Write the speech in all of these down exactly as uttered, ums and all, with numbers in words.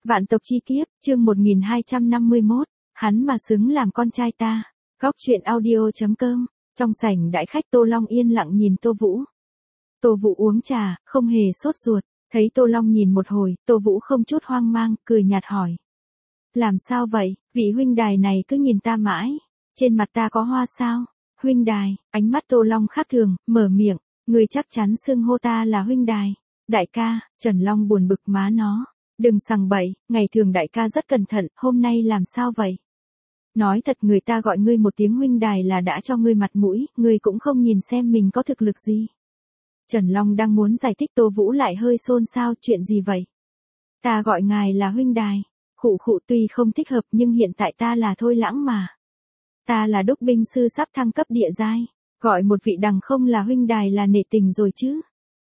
Vạn tộc chi kiếp, chương một nghìn hai trăm năm mươi mốt, hắn mà xứng làm con trai ta. Góc truyện audio.com, trong sảnh đại khách Tô Long yên lặng nhìn Tô Vũ. Tô Vũ uống trà, không hề sốt ruột, thấy Tô Long nhìn một hồi, Tô Vũ không chút hoang mang, cười nhạt hỏi. Làm sao vậy, vị huynh đài này cứ nhìn ta mãi, trên mặt ta có hoa sao? Huynh đài, ánh mắt Tô Long khác thường, mở miệng, người chắc chắn xưng hô ta là huynh đài. Đại ca, Trần Long buồn bực má nó. Đừng sằng bậy, ngày thường đại ca rất cẩn thận, hôm nay làm sao vậy? Nói thật người ta gọi ngươi một tiếng huynh đài là đã cho ngươi mặt mũi, ngươi cũng không nhìn xem mình có thực lực gì. Trần Long đang muốn giải thích Tô Vũ lại hơi xôn xao, chuyện gì vậy? Ta gọi ngài là huynh đài. Khụ khụ tuy không thích hợp nhưng hiện tại ta là Thôi Lãng mà. Ta là đúc binh sư sắp thăng cấp địa giai, gọi một vị đằng không là huynh đài là nể tình rồi chứ.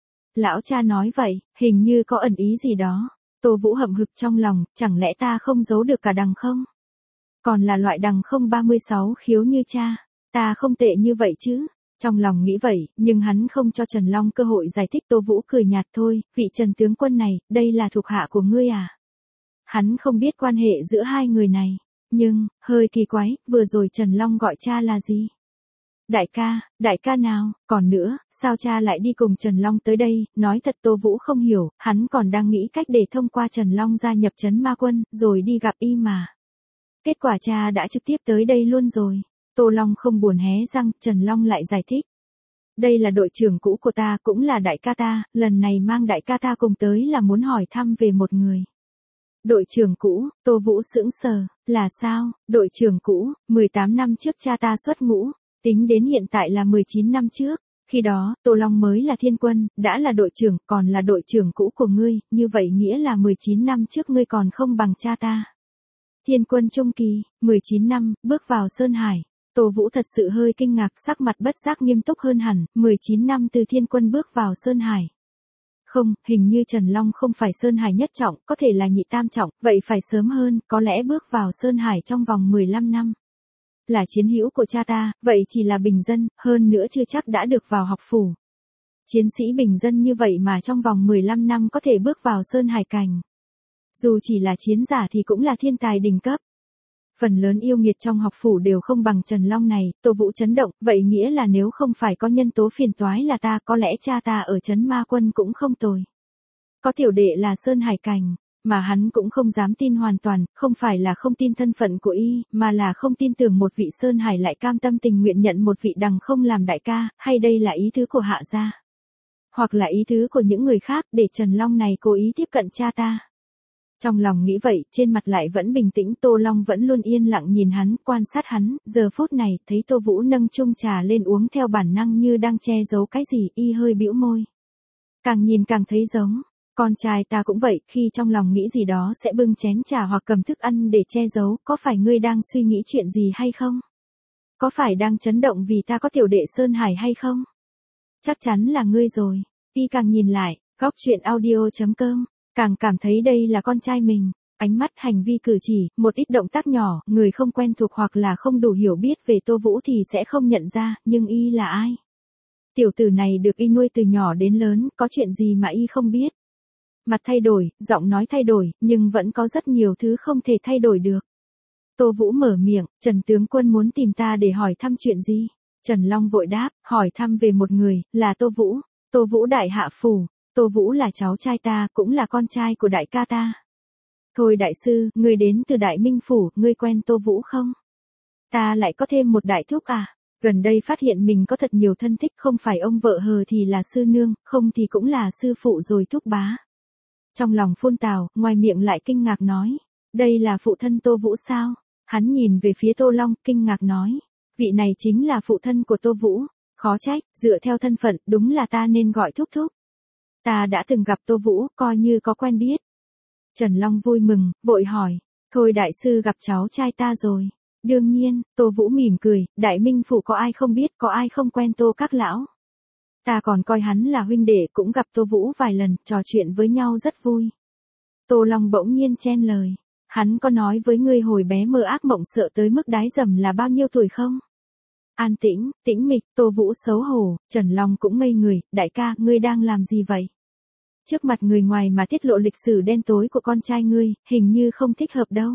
Lão cha nói vậy, hình như có ẩn ý gì đó. Tô Vũ hậm hực trong lòng, chẳng lẽ ta không giấu được cả đằng không? Còn là loại đằng không ba mươi sáu khiếu như cha, ta không tệ như vậy chứ. Trong lòng nghĩ vậy, nhưng hắn không cho Trần Long cơ hội giải thích. Tô Vũ cười nhạt thôi, vị Trần tướng quân này, đây là thuộc hạ của ngươi à? Hắn không biết quan hệ giữa hai người này, nhưng, hơi kỳ quái, vừa rồi Trần Long gọi cha là gì? Đại ca, đại ca nào, còn nữa, sao cha lại đi cùng Trần Long tới đây? Nói thật Tô Vũ không hiểu, hắn còn đang nghĩ cách để thông qua Trần Long gia nhập trấn ma quân, rồi đi gặp y mà. Kết quả cha đã trực tiếp tới đây luôn rồi. Tô Long không buồn hé răng, Trần Long lại giải thích. Đây là đội trưởng cũ của ta, cũng là đại ca ta, lần này mang đại ca ta cùng tới là muốn hỏi thăm về một người. Đội trưởng cũ, Tô Vũ sững sờ, là sao, đội trưởng cũ, mười tám năm trước cha ta xuất ngũ. Tính đến hiện tại là mười chín năm trước, khi đó, Tô Long mới là thiên quân, đã là đội trưởng, còn là đội trưởng cũ của ngươi, như vậy nghĩa là mười chín năm trước ngươi còn không bằng cha ta. Thiên quân trung kỳ, mười chín năm, bước vào Sơn Hải. Tô Vũ thật sự hơi kinh ngạc, sắc mặt bất giác nghiêm túc hơn hẳn, mười chín năm từ thiên quân bước vào Sơn Hải. Không, hình như Trần Long không phải Sơn Hải nhất trọng, có thể là nhị tam trọng, vậy phải sớm hơn, có lẽ bước vào Sơn Hải trong vòng mười lăm năm. Là chiến hữu của cha ta, vậy chỉ là bình dân, hơn nữa chưa chắc đã được vào học phủ. Chiến sĩ bình dân như vậy mà trong vòng mười lăm năm có thể bước vào Sơn Hải cảnh. Dù chỉ là chiến giả thì cũng là thiên tài đỉnh cấp. Phần lớn yêu nghiệt trong học phủ đều không bằng Trần Long này. Tô Vũ chấn động, vậy nghĩa là nếu không phải có nhân tố phiền toái là ta, có lẽ cha ta ở trấn ma quân cũng không tồi. Có tiểu đệ là Sơn Hải cảnh. Mà hắn cũng không dám tin hoàn toàn, không phải là không tin thân phận của y, mà là không tin tưởng một vị Sơn Hải lại cam tâm tình nguyện nhận một vị đằng không làm đại ca, hay đây là ý tứ của Hạ gia. Hoặc là ý tứ của những người khác, để Trần Long này cố ý tiếp cận cha ta. Trong lòng nghĩ vậy, trên mặt lại vẫn bình tĩnh. Tô Long vẫn luôn yên lặng nhìn hắn, quan sát hắn, giờ phút này, thấy Tô Vũ nâng chung trà lên uống theo bản năng như đang che giấu cái gì, y hơi bĩu môi. Càng nhìn càng thấy giống. Con trai ta cũng vậy, khi trong lòng nghĩ gì đó sẽ bưng chén trà hoặc cầm thức ăn để che giấu, có phải ngươi đang suy nghĩ chuyện gì hay không? Có phải đang chấn động vì ta có tiểu đệ Sơn Hải hay không? Chắc chắn là ngươi rồi. Y càng nhìn lại, góc truyện audio.com, càng cảm thấy đây là con trai mình. Ánh mắt, hành vi cử chỉ, một ít động tác nhỏ, người không quen thuộc hoặc là không đủ hiểu biết về Tô Vũ thì sẽ không nhận ra, nhưng y là ai? Tiểu tử này được y nuôi từ nhỏ đến lớn, có chuyện gì mà y không biết? Mặt thay đổi, giọng nói thay đổi, nhưng vẫn có rất nhiều thứ không thể thay đổi được. Tô Vũ mở miệng, Trần tướng quân muốn tìm ta để hỏi thăm chuyện gì? Trần Long vội đáp, hỏi thăm về một người, là Tô Vũ. Tô Vũ đại hạ phủ. Tô Vũ là cháu trai ta, cũng là con trai của đại ca ta. Thôi đại sư, ngươi đến từ Đại Minh phủ, ngươi quen Tô Vũ không? Ta lại có thêm một đại thúc à? Gần đây phát hiện mình có thật nhiều thân thích, không phải ông vợ hờ thì là sư nương, không thì cũng là sư phụ rồi thúc bá. Trong lòng phun tào, ngoài miệng lại kinh ngạc nói. Đây là phụ thân Tô Vũ sao? Hắn nhìn về phía Tô Long, kinh ngạc nói. Vị này chính là phụ thân của Tô Vũ. Khó trách, dựa theo thân phận, đúng là ta nên gọi thúc thúc. Ta đã từng gặp Tô Vũ, coi như có quen biết. Trần Long vui mừng, vội hỏi. Thôi đại sư gặp cháu trai ta rồi. Đương nhiên, Tô Vũ mỉm cười, Đại Minh phủ có ai không biết, có ai không quen Tô các lão. Ta còn coi hắn là huynh đệ, cũng gặp Tô Vũ vài lần, trò chuyện với nhau rất vui. Tô Long bỗng nhiên chen lời. Hắn có nói với ngươi hồi bé mơ ác mộng sợ tới mức đái dầm là bao nhiêu tuổi không? An tĩnh, tĩnh mịch, Tô Vũ xấu hổ, Trần Long cũng ngây người, đại ca, ngươi đang làm gì vậy? Trước mặt người ngoài mà tiết lộ lịch sử đen tối của con trai ngươi, hình như không thích hợp đâu.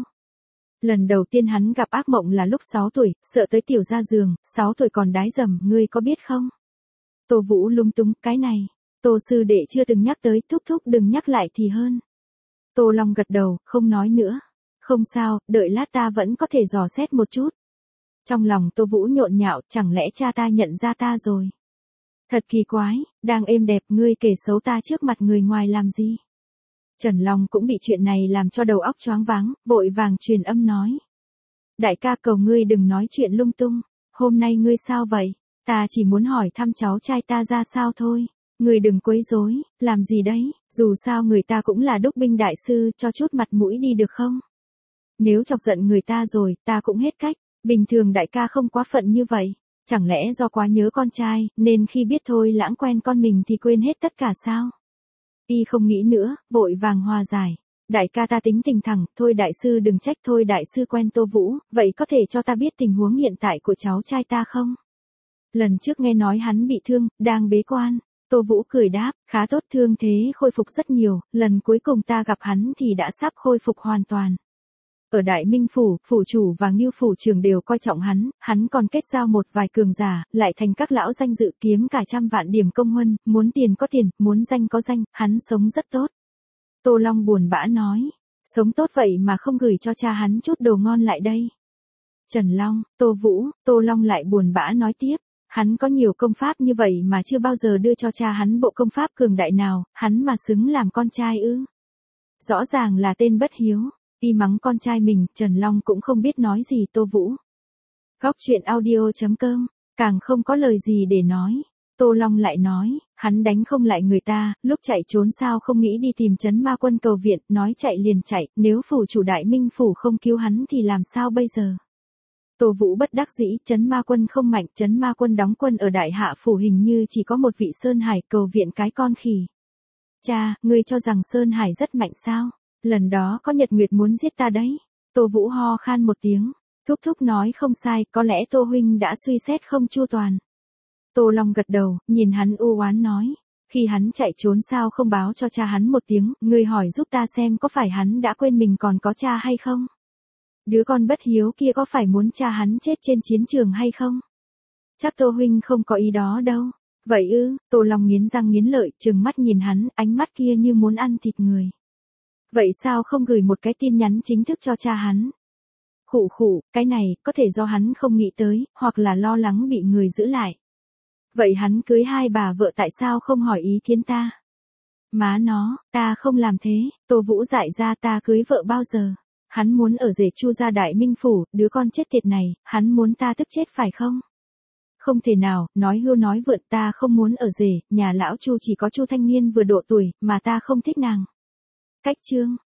Lần đầu tiên hắn gặp ác mộng là lúc sáu tuổi, sợ tới tiểu ra giường, sáu tuổi còn đái dầm, ngươi có biết không? Tô Vũ lung túng, cái này, Tô sư đệ chưa từng nhắc tới, thúc thúc đừng nhắc lại thì hơn. Tô Long gật đầu, không nói nữa. Không sao, đợi lát ta vẫn có thể dò xét một chút. Trong lòng Tô Vũ nhộn nhạo, chẳng lẽ cha ta nhận ra ta rồi? Thật kỳ quái, đang êm đẹp ngươi kể xấu ta trước mặt người ngoài làm gì? Trần Long cũng bị chuyện này làm cho đầu óc choáng váng, vội vàng truyền âm nói. Đại ca cầu ngươi đừng nói chuyện lung tung, hôm nay ngươi sao vậy? Ta chỉ muốn hỏi thăm cháu trai ta ra sao thôi. Ngươi đừng quấy rối, làm gì đấy, dù sao người ta cũng là đúc binh đại sư, cho chút mặt mũi đi được không? Nếu chọc giận người ta rồi, ta cũng hết cách, bình thường đại ca không quá phận như vậy. Chẳng lẽ do quá nhớ con trai, nên khi biết thôi lãng quen con mình thì quên hết tất cả sao? Y không nghĩ nữa, vội vàng hòa giải. Đại ca ta tính tình thẳng, thôi đại sư đừng trách, thôi đại sư quen Tô Vũ, vậy có thể cho ta biết tình huống hiện tại của cháu trai ta không? Lần trước nghe nói hắn bị thương, đang bế quan. Tô Vũ cười đáp, khá tốt, thương thế khôi phục rất nhiều, lần cuối cùng ta gặp hắn thì đã sắp khôi phục hoàn toàn. Ở Đại Minh Phủ, phủ chủ và Ngưu Phủ trưởng đều coi trọng hắn, hắn còn kết giao một vài cường giả, lại thành các lão danh dự kiếm cả trăm vạn điểm công huân, muốn tiền có tiền, muốn danh có danh, hắn sống rất tốt. Tô Long buồn bã nói, sống tốt vậy mà không gửi cho cha hắn chút đồ ngon lại đây. Trần Long, Tô Vũ, Tô Long lại buồn bã nói tiếp, hắn có nhiều công pháp như vậy mà chưa bao giờ đưa cho cha hắn bộ công pháp cường đại nào, hắn mà xứng làm con trai ư. Rõ ràng là tên bất hiếu. Y mắng con trai mình, Trần Long cũng không biết nói gì. Tô Vũ. Góc truyện audio chấm com, càng không có lời gì để nói. Tô Long lại nói, hắn đánh không lại người ta, lúc chạy trốn sao không nghĩ đi tìm Trấn Ma Quân cầu viện, nói chạy liền chạy, nếu phủ chủ Đại Minh Phủ không cứu hắn thì làm sao bây giờ? Tô Vũ bất đắc dĩ, Trấn Ma Quân không mạnh, Trấn Ma Quân đóng quân ở Đại Hạ Phủ hình như chỉ có một vị Sơn Hải, cầu viện cái con khỉ. Cha, ngươi cho rằng Sơn Hải rất mạnh sao? Lần đó có Nhật Nguyệt muốn giết ta đấy. Tô Vũ ho khan một tiếng. Thúc thúc nói không sai, có lẽ Tô huynh đã suy xét không chu toàn. Tô Long gật đầu, nhìn hắn u oán nói. Khi hắn chạy trốn sao không báo cho cha hắn một tiếng, ngươi hỏi giúp ta xem có phải hắn đã quên mình còn có cha hay không? Đứa con bất hiếu kia có phải muốn cha hắn chết trên chiến trường hay không? Chắc Tô huynh không có ý đó đâu. Vậy ư? Tô Long nghiến răng nghiến lợi, trừng mắt nhìn hắn, ánh mắt kia như muốn ăn thịt người. Vậy sao không gửi một cái tin nhắn chính thức cho cha hắn? Khụ khụ, cái này, có thể do hắn không nghĩ tới, hoặc là lo lắng bị người giữ lại. Vậy hắn cưới hai bà vợ tại sao không hỏi ý kiến ta? Má nó, ta không làm thế, Tô Vũ dại ra, ta cưới vợ bao giờ? Hắn muốn ở rể Chu gia Đại Minh Phủ, đứa con chết tiệt này, hắn muốn ta tức chết phải không? Không thể nào, nói hưu nói vượn, ta không muốn ở rể, nhà lão Chu chỉ có Chu thanh niên vừa độ tuổi, mà ta không thích nàng. Cách chương